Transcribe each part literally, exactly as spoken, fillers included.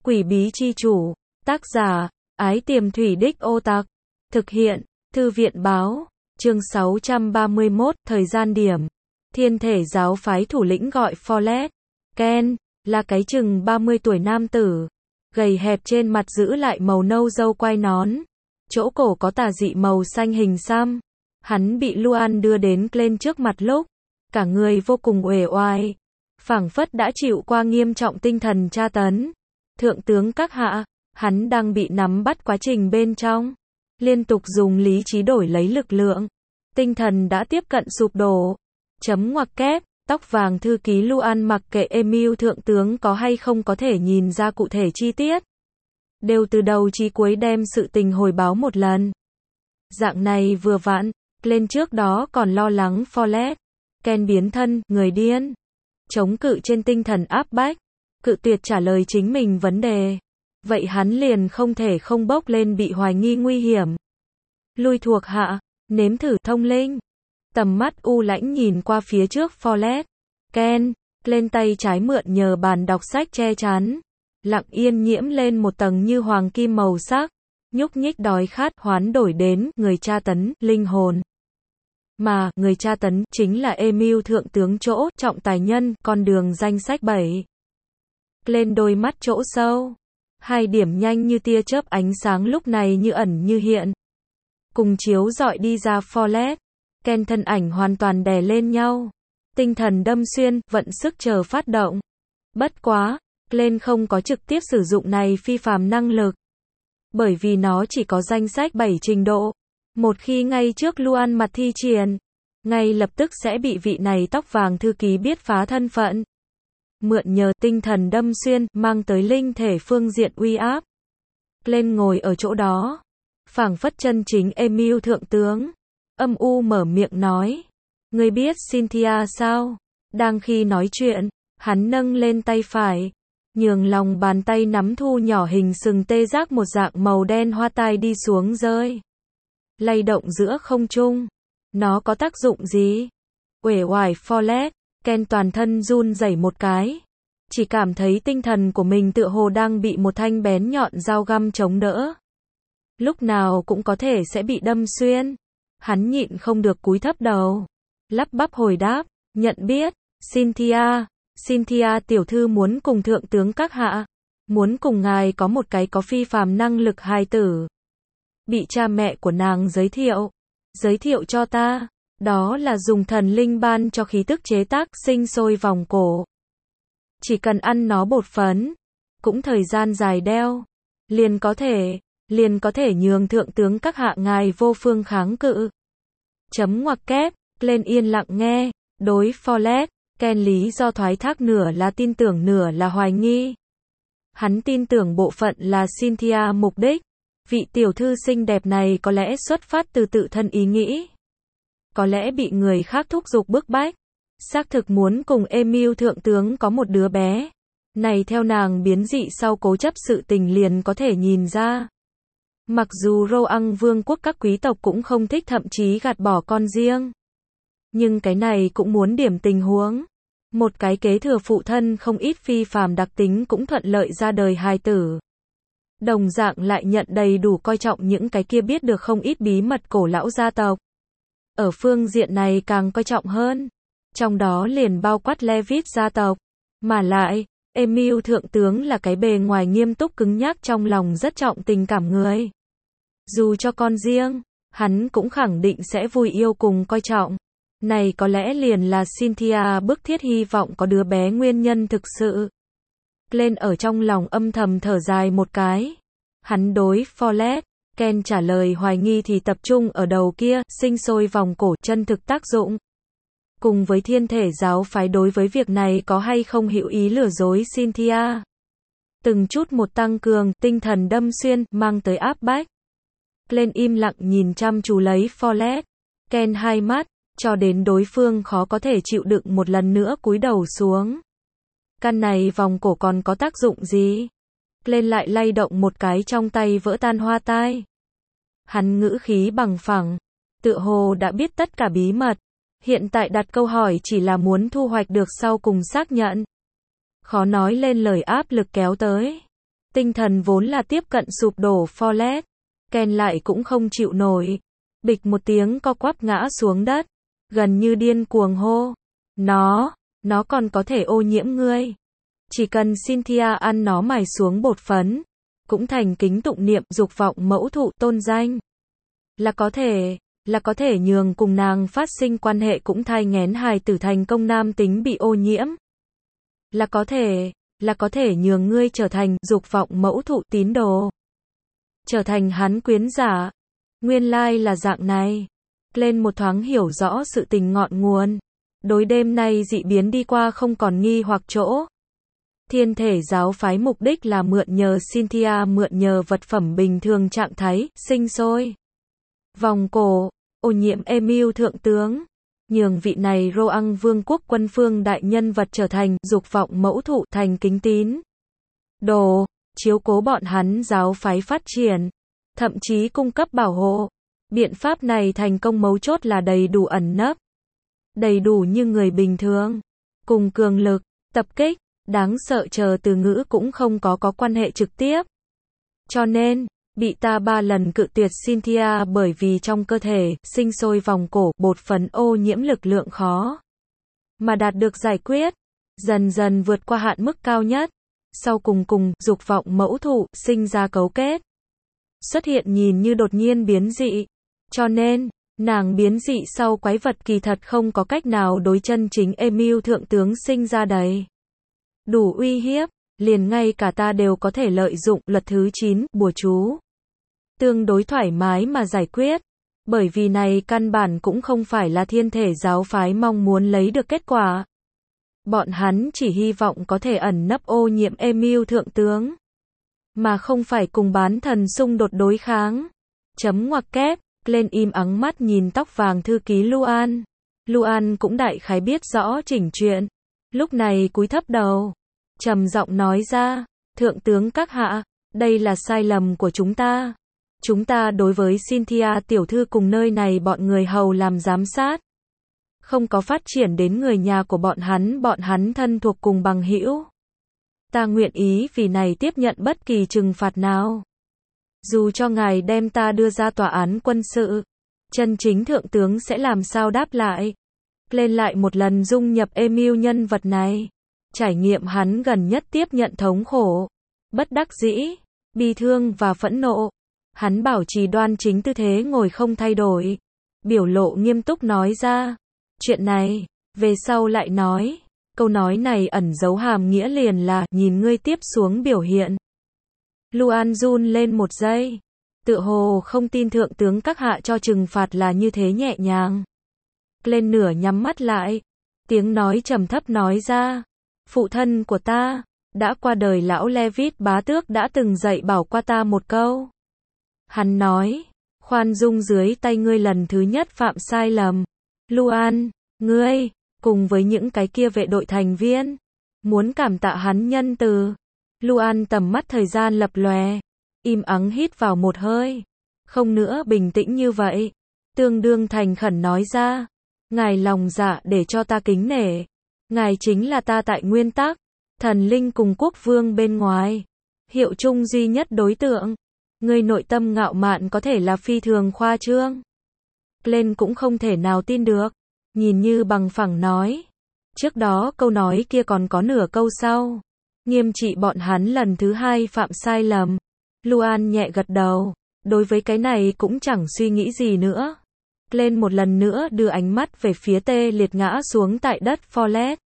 Quỷ bí chi chủ. Tác giả, Ái Tiềm Thủy Đích Ô Tặc. Thực hiện, Thư viện báo. Chương sáu trăm ba mươi mốt, thời gian điểm. Thiên thể giáo phái thủ lĩnh gọi Follett. Ken, là cái chừng ba mươi tuổi nam tử. Gầy hẹp, trên mặt giữ lại màu nâu, râu quai nón. Chỗ cổ có tà dị màu xanh hình xăm. Hắn bị Luan đưa đến Glenn trước mặt lúc cả người vô cùng uể oải, phảng phất đã chịu qua nghiêm trọng tinh thần tra tấn. Thượng tướng các hạ, hắn đang bị nắm bắt quá trình bên trong, liên tục dùng lý trí đổi lấy lực lượng. Tinh thần đã tiếp cận sụp đổ. Chấm ngoặc kép, tóc vàng thư ký Luan mặc kệ Emil thượng tướng có hay không có thể nhìn ra cụ thể chi tiết, đều từ đầu chí cuối đem sự tình hồi báo một lần. Dạng này vừa vặn, lên trước đó còn lo lắng Follett, Ken biến thân, người điên, chống cự trên tinh thần áp bách, cự tuyệt trả lời chính mình vấn đề. Vậy hắn liền không thể không bốc lên bị hoài nghi nguy hiểm. Lui thuộc hạ, nếm thử thông linh. Tầm mắt u lãnh nhìn qua phía trước Follett. Ken, lên tay trái mượn nhờ bàn đọc sách che chắn. Lặng yên nhiễm lên một tầng như hoàng kim màu sắc. Nhúc nhích đói khát hoán đổi đến người tra tấn, linh hồn. Mà, người tra tấn, chính là Emil thượng tướng chỗ, trọng tài nhân, con đường danh sách bảy. Lên đôi mắt chỗ sâu. Hai điểm nhanh như tia chớp ánh sáng lúc này như ẩn như hiện. Cùng chiếu dọi đi ra Follett. Ken thân ảnh hoàn toàn đè lên nhau. Tinh thần đâm xuyên, vận sức chờ phát động. Bất quá, Glenn không có trực tiếp sử dụng này phi phàm năng lực. Bởi vì nó chỉ có danh sách bảy trình độ. Một khi ngay trước Luan mặt thi triển, ngay lập tức sẽ bị vị này tóc vàng thư ký biết phá thân phận. Mượn nhờ tinh thần đâm xuyên, mang tới linh thể phương diện uy áp. Glenn ngồi ở chỗ đó, phảng phất chân chính Emil thượng tướng. Âm u mở miệng nói. Ngươi biết Cynthia sao? Đang khi nói chuyện, hắn nâng lên tay phải, nhường lòng bàn tay nắm thu nhỏ hình sừng tê giác một dạng màu đen hoa tai đi xuống rơi. Lay động giữa không trung. Nó có tác dụng gì? Uể oải Follett, Ken toàn thân run rẩy một cái. Chỉ cảm thấy tinh thần của mình tựa hồ đang bị một thanh bén nhọn dao găm chống đỡ. Lúc nào cũng có thể sẽ bị đâm xuyên. Hắn nhịn không được cúi thấp đầu. Lắp bắp hồi đáp, nhận biết, Cynthia, Cynthia tiểu thư muốn cùng thượng tướng các hạ. Muốn cùng ngài có một cái có phi phàm năng lực hài tử. Bị cha mẹ của nàng giới thiệu. Giới thiệu cho ta. Đó là dùng thần linh ban cho khí tức chế tác sinh sôi vòng cổ. Chỉ cần ăn nó bột phấn, cũng thời gian dài đeo, liền có thể, liền có thể nhường thượng tướng các hạ ngài vô phương kháng cự. Chấm ngoặc kép, lên yên lặng nghe, đối Follett, Ken lý do thoái thác nửa là tin tưởng nửa là hoài nghi. Hắn tin tưởng bộ phận là Cynthia mục đích, vị tiểu thư xinh đẹp này có lẽ xuất phát từ tự thân ý nghĩ. Có lẽ bị người khác thúc giục bức bách. Xác thực muốn cùng Emil thượng tướng có một đứa bé. Này theo nàng biến dị sau cố chấp sự tình liền có thể nhìn ra. Mặc dù Roang vương quốc các quý tộc cũng không thích thậm chí gạt bỏ con riêng. Nhưng cái này cũng muốn điểm tình huống. Một cái kế thừa phụ thân không ít phi phàm đặc tính cũng thuận lợi ra đời hài tử. Đồng dạng lại nhận đầy đủ coi trọng những cái kia biết được không ít bí mật cổ lão gia tộc. Ở phương diện này càng coi trọng hơn. Trong đó liền bao quát Levitt gia tộc. Mà lại, Emil thượng tướng là cái bề ngoài nghiêm túc cứng nhắc trong lòng rất trọng tình cảm người. Dù cho con riêng, hắn cũng khẳng định sẽ vui yêu cùng coi trọng. Này có lẽ liền là Cynthia bức thiết hy vọng có đứa bé nguyên nhân thực sự. Lên ở trong lòng âm thầm thở dài một cái. Hắn đối Follett, Ken trả lời hoài nghi thì tập trung ở đầu kia, sinh sôi vòng cổ chân thực tác dụng. Cùng với thiên thể giáo phái đối với việc này có hay không hữu ý lừa dối Cynthia. Từng chút một tăng cường, tinh thần đâm xuyên, mang tới áp bách. Glenn im lặng nhìn chăm chú lấy Follett. Ken hai mắt, cho đến đối phương khó có thể chịu đựng một lần nữa cúi đầu xuống. Căn này vòng cổ còn có tác dụng gì? Glenn lại lay động một cái trong tay vỡ tan hoa tai. Hắn ngữ khí bằng phẳng, tựa hồ đã biết tất cả bí mật. Hiện tại đặt câu hỏi chỉ là muốn thu hoạch được sau cùng xác nhận. Khó nói lên lời áp lực kéo tới. Tinh thần vốn là tiếp cận sụp đổ Follett, Ken lại cũng không chịu nổi. Bịch một tiếng co quắp ngã xuống đất, gần như điên cuồng hô. Nó, nó còn có thể ô nhiễm ngươi. Chỉ cần Cynthia ăn nó mài xuống bột phấn, cũng thành kính tụng niệm dục vọng mẫu thụ tôn danh. Là có thể, là có thể nhường cùng nàng phát sinh quan hệ cũng thai nghén hài tử thành công nam tính bị ô nhiễm. Là có thể, là có thể nhường ngươi trở thành dục vọng mẫu thụ tín đồ. Trở thành hắn quyến giả. Nguyên lai là dạng này. Lên một thoáng hiểu rõ sự tình ngọn nguồn. Đối đêm nay dị biến đi qua không còn nghi hoặc chỗ. Thiên thể giáo phái mục đích là mượn nhờ Cynthia mượn nhờ vật phẩm bình thường trạng thái, sinh sôi. Vòng cổ, ô nhiễm Emil thượng tướng. Nhường vị này Roang vương quốc quân phương đại nhân vật trở thành dục vọng mẫu thụ thành kính tín. Đồ, chiếu cố bọn hắn giáo phái phát triển. Thậm chí cung cấp bảo hộ. Biện pháp này thành công mấu chốt là đầy đủ ẩn nấp. Đầy đủ như người bình thường. Cùng cường lực, tập kích, đáng sợ chờ từ ngữ cũng không có có quan hệ trực tiếp. Cho nên, bị ta ba lần cự tuyệt Cynthia bởi vì trong cơ thể, sinh sôi vòng cổ, bột phấn ô nhiễm lực lượng khó. Mà đạt được giải quyết. Dần dần vượt qua hạn mức cao nhất. Sau cùng cùng, dục vọng mẫu thụ, sinh ra cấu kết. Xuất hiện nhìn như đột nhiên biến dị. Cho nên, nàng biến dị sau quái vật kỳ thật không có cách nào đối chân chính Emil thượng tướng sinh ra đầy. Đủ uy hiếp, liền ngay cả ta đều có thể lợi dụng luật thứ chín, bùa chú. Tương đối thoải mái mà giải quyết. Bởi vì này căn bản cũng không phải là thiên thể giáo phái mong muốn lấy được kết quả. Bọn hắn chỉ hy vọng có thể ẩn nấp ô nhiễm Emil thượng tướng. Mà không phải cùng bán thần xung đột đối kháng. Chấm ngoặc kép, lên im ắng mắt nhìn tóc vàng thư ký Luan. Luan cũng đại khái biết rõ chỉnh chuyện. Lúc này cúi thấp đầu. Trầm giọng nói ra, thượng tướng các hạ, đây là sai lầm của chúng ta. Chúng ta đối với Cynthia tiểu thư cùng nơi này bọn người hầu làm giám sát. Không có phát triển đến người nhà của bọn hắn, bọn hắn thân thuộc cùng bằng hữu. Ta nguyện ý vì này tiếp nhận bất kỳ trừng phạt nào. Dù cho ngài đem ta đưa ra tòa án quân sự, chân chính thượng tướng sẽ làm sao đáp lại. Lên lại một lần dung nhập Emil nhân vật này. Trải nghiệm hắn gần nhất tiếp nhận thống khổ, bất đắc dĩ, bi thương và phẫn nộ. Hắn bảo trì đoan chính tư thế ngồi không thay đổi. Biểu lộ nghiêm túc nói ra. Chuyện này, về sau lại nói. Câu nói này ẩn giấu hàm nghĩa liền là, nhìn ngươi tiếp xuống biểu hiện. Luan run lên một giây. Tựa hồ không tin thượng tướng các hạ cho trừng phạt là như thế nhẹ nhàng. Lên nửa nhắm mắt lại. Tiếng nói trầm thấp nói ra. Phụ thân của ta, đã qua đời lão Levit bá tước đã từng dạy bảo qua ta một câu. Hắn nói, khoan dung dưới tay ngươi lần thứ nhất phạm sai lầm. Luan, ngươi, cùng với những cái kia vệ đội thành viên, muốn cảm tạ hắn nhân từ. Luan tầm mắt thời gian lập lòe, im ắng hít vào một hơi. Không nữa bình tĩnh như vậy. Tương đương thành khẩn nói ra, ngài lòng dạ để cho ta kính nể. Ngài chính là ta tại nguyên tắc, thần linh cùng quốc vương bên ngoài. Hiệu chung duy nhất đối tượng. Ngươi nội tâm ngạo mạn có thể là phi thường khoa trương. Lên cũng không thể nào tin được. Nhìn như bằng phẳng nói. Trước đó câu nói kia còn có nửa câu sau. Nghiêm trị bọn hắn lần thứ hai phạm sai lầm. Luan nhẹ gật đầu. Đối với cái này cũng chẳng suy nghĩ gì nữa. Lên một lần nữa đưa ánh mắt về phía tê liệt ngã xuống tại đất Follett.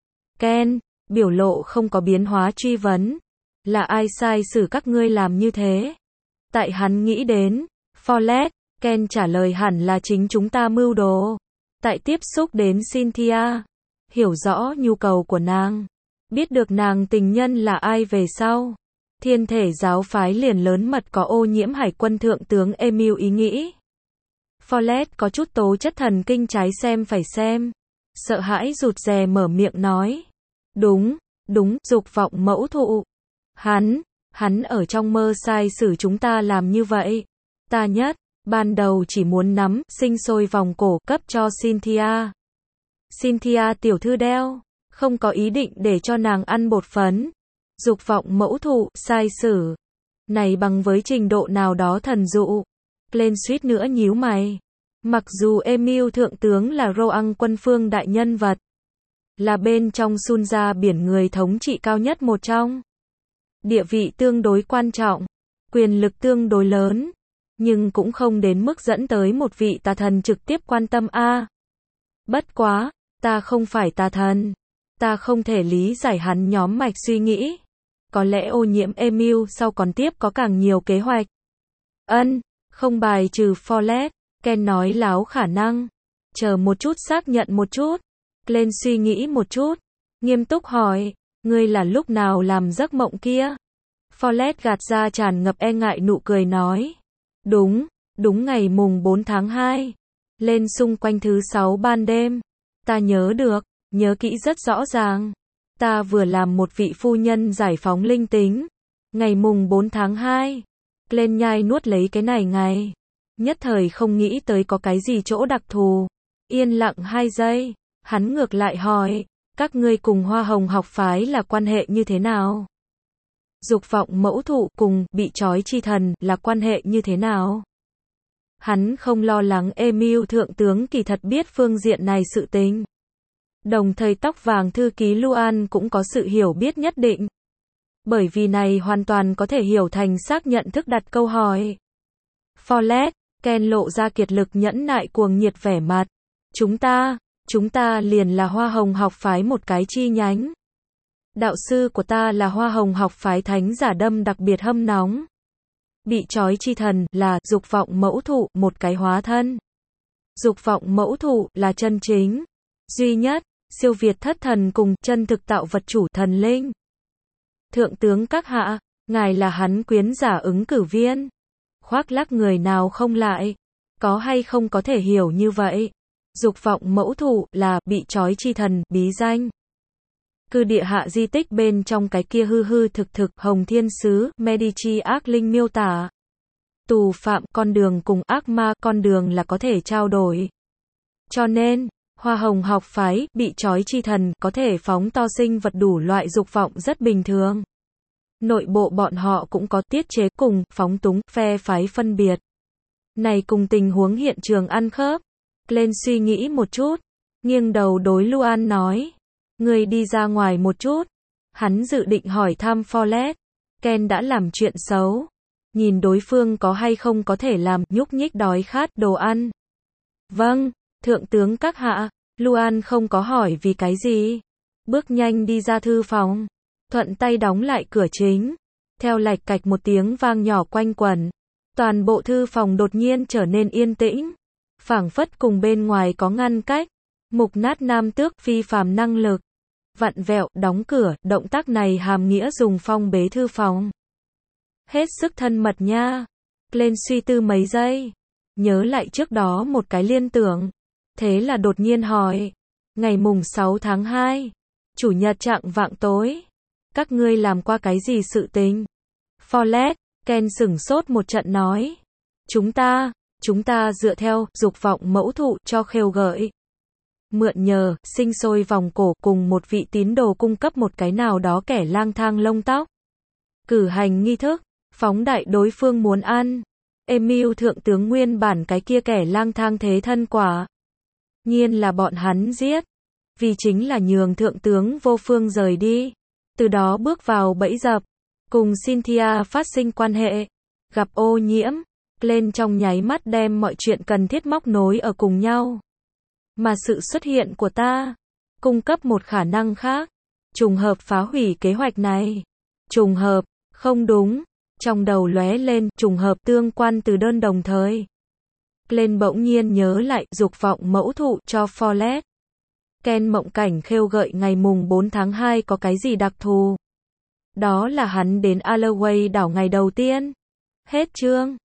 Ken, biểu lộ không có biến hóa truy vấn. Là ai sai xử các ngươi làm như thế? Tại hắn nghĩ đến. Follett, Ken trả lời hẳn là chính chúng ta mưu đồ. Tại tiếp xúc đến Cynthia. Hiểu rõ nhu cầu của nàng. Biết được nàng tình nhân là ai về sau. Thiên thể giáo phái liền lớn mật có ô nhiễm hải quân thượng tướng Emil ý nghĩ. Follett có chút tố chất thần kinh trái xem phải xem. Sợ hãi rụt rè mở miệng nói. Đúng, đúng, dục vọng mẫu thụ. Hắn, hắn ở trong mơ sai xử chúng ta làm như vậy. Ta nhất, ban đầu chỉ muốn nắm, sinh sôi vòng cổ cấp cho Cynthia. Cynthia tiểu thư đeo, không có ý định để cho nàng ăn bột phấn. Dục vọng mẫu thụ, sai sử. Này bằng với trình độ nào đó thần dụ. Glenn suýt nữa nhíu mày. Mặc dù Emil thượng tướng là Roang quân phương đại nhân vật, là bên trong Sunja biển người thống trị cao nhất một trong, địa vị tương đối quan trọng, quyền lực tương đối lớn, nhưng cũng không đến mức dẫn tới một vị tà thần trực tiếp quan tâm a. Bất quá, ta không phải tà thần, ta không thể lý giải hắn nhóm mạch suy nghĩ. Có lẽ ô nhiễm Emil sau còn tiếp có càng nhiều kế hoạch. Ân, không bài trừ Follett, Ken nói láo khả năng. Chờ một chút xác nhận một chút. Glenn suy nghĩ một chút, nghiêm túc hỏi, ngươi là lúc nào làm giấc mộng kia? Follett gạt ra tràn ngập e ngại nụ cười nói. Đúng, đúng ngày mùng bốn tháng hai. Lên xung quanh thứ sáu ban đêm. Ta nhớ được, nhớ kỹ rất rõ ràng. Ta vừa làm một vị phu nhân giải phóng linh tính. Ngày mùng bốn tháng hai. Glenn nhai nuốt lấy cái này ngày. Nhất thời không nghĩ tới có cái gì chỗ đặc thù. Yên lặng hai giây. Hắn ngược lại hỏi. Các ngươi cùng Hoa Hồng học phái là quan hệ như thế nào? Dục vọng mẫu thụ cùng bị trói chi thần là quan hệ như thế nào? Hắn không lo lắng Emil thượng tướng kỳ thật biết phương diện này sự tình. Đồng thời tóc vàng thư ký Luan cũng có sự hiểu biết nhất định. Bởi vì này hoàn toàn có thể hiểu thành xác nhận thức đặt câu hỏi. Follett, Ken lộ ra kiệt lực nhẫn nại cuồng nhiệt vẻ mặt. Chúng ta, chúng ta liền là Hoa Hồng học phái một cái chi nhánh. Đạo sư của ta là Hoa Hồng học phái thánh giả đâm đặc biệt hâm nóng. Bị trói chi thần là dục vọng mẫu thụ một cái hóa thân. Dục vọng mẫu thụ là chân chính, duy nhất, siêu việt thất thần cùng chân thực tạo vật chủ thần linh. Thượng tướng các hạ, ngài là hắn quyến giả ứng cử viên. Khoác lác người nào không lại. Có hay không có thể hiểu như vậy. Dục vọng mẫu thụ là bị trói chi thần, bí danh. Cư địa hạ di tích bên trong cái kia hư hư thực thực Hồng Thiên Sứ, Medici ác linh miêu tả. Tù phạm con đường cùng ác ma con đường là có thể trao đổi. Cho nên, Hoa Hồng học phái, bị trói chi thần, có thể phóng to sinh vật đủ loại dục vọng rất bình thường. Nội bộ bọn họ cũng có tiết chế cùng, phóng túng, phe phái phân biệt. Này cùng tình huống hiện trường ăn khớp. Glenn suy nghĩ một chút, nghiêng đầu đối Luan nói. Người đi ra ngoài một chút. Hắn dự định hỏi thăm Follett. Ken đã làm chuyện xấu. Nhìn đối phương có hay không có thể làm nhúc nhích đói khát đồ ăn. Vâng, thượng tướng các hạ. Luan không có hỏi vì cái gì. Bước nhanh đi ra thư phòng. Thuận tay đóng lại cửa chính. Theo lạch cạch một tiếng vang nhỏ quanh quẩn. Toàn bộ thư phòng đột nhiên trở nên yên tĩnh. Phảng phất cùng bên ngoài có ngăn cách. Mục nát nam tước phi phàm năng lực. Vặn vẹo, đóng cửa, động tác này hàm nghĩa dùng phong bế thư phòng. Hết sức thân mật nha. Glenn suy tư mấy giây. Nhớ lại trước đó một cái liên tưởng. Thế là đột nhiên hỏi. Ngày mùng sáu tháng hai. Chủ nhật chạng vạng tối. Các ngươi làm qua cái gì sự tình? Follett, Ken sửng sốt một trận nói. Chúng ta, chúng ta dựa theo dục vọng mẫu thụ cho khêu gợi. Mượn nhờ, sinh sôi vòng cổ cùng một vị tín đồ cung cấp một cái nào đó kẻ lang thang lông tóc. Cử hành nghi thức, phóng đại đối phương muốn ăn. Emil thượng tướng nguyên bản cái kia kẻ lang thang thế thân quả. Nhiên là bọn hắn giết. Vì chính là nhường thượng tướng vô phương rời đi. Từ đó bước vào bẫy dập. Cùng Cynthia phát sinh quan hệ. Gặp ô nhiễm. Lên trong nháy mắt đem mọi chuyện cần thiết móc nối ở cùng nhau. Mà sự xuất hiện của ta, cung cấp một khả năng khác. Trùng hợp phá hủy kế hoạch này. Trùng hợp, không đúng. Trong đầu lóe lên, trùng hợp tương quan từ đơn đồng thời. Glenn bỗng nhiên nhớ lại dục vọng mẫu thụ cho Follett. Ken mộng cảnh khêu gợi ngày mùng bốn tháng hai có cái gì đặc thù? Đó là hắn đến Alloway đảo ngày đầu tiên. Hết chương.